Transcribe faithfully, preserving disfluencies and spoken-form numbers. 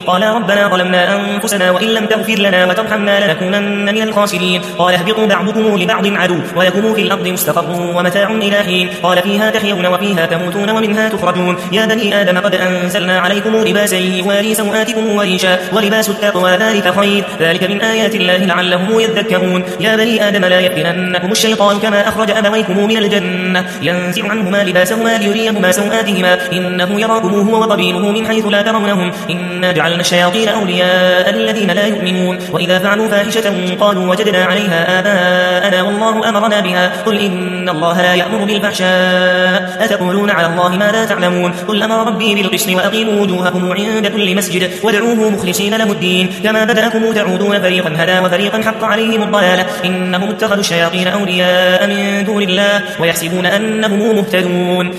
قال ربنا ظلمنا أنفسنا وإن لم تغفر لنا وترحمنا لنكونن من الخاسرين قال اهبطوا بعضكم لبعض عدو ولكم في الأرض مستقر ومتاع إلى حين قال فيها تحيون وفيها تموتون ومنها تخرجون يا بني آدم قد أنزلنا عليكم لباسا يواري سوآتكم وريشا ولباس التقوى ذلك خير ذلك من آيات الله لعلهم يذكرون يا بني آدم لا يفتننكم الشيطان كما أخرج أبويكم من الجنة ينزع عنهما لباسهما ليريهما سوآتهما إنه يراكم هو وقبيله من حيث لا ترونهم إنا جعلنا الشياطين أولياء للذين لا يؤمنون وإذا فعلوا فاحشة قالوا وجدنا عليها آباءنا والله أمرنا بها قل إن الله لا يأمر بالفحشاء أتقولون على الله ما لا تعلمون قل أمر ربي بالقسط وأقيموا وجوهكم عند كل مسجد وادعوه مخلصين له الدين كما بدأكم تعودون فريقا هدى وفريقا حق عليهم الضلالة إنهم اتخذوا الشياطين أولياء من دون الله ويحسبون أنهم مهتدون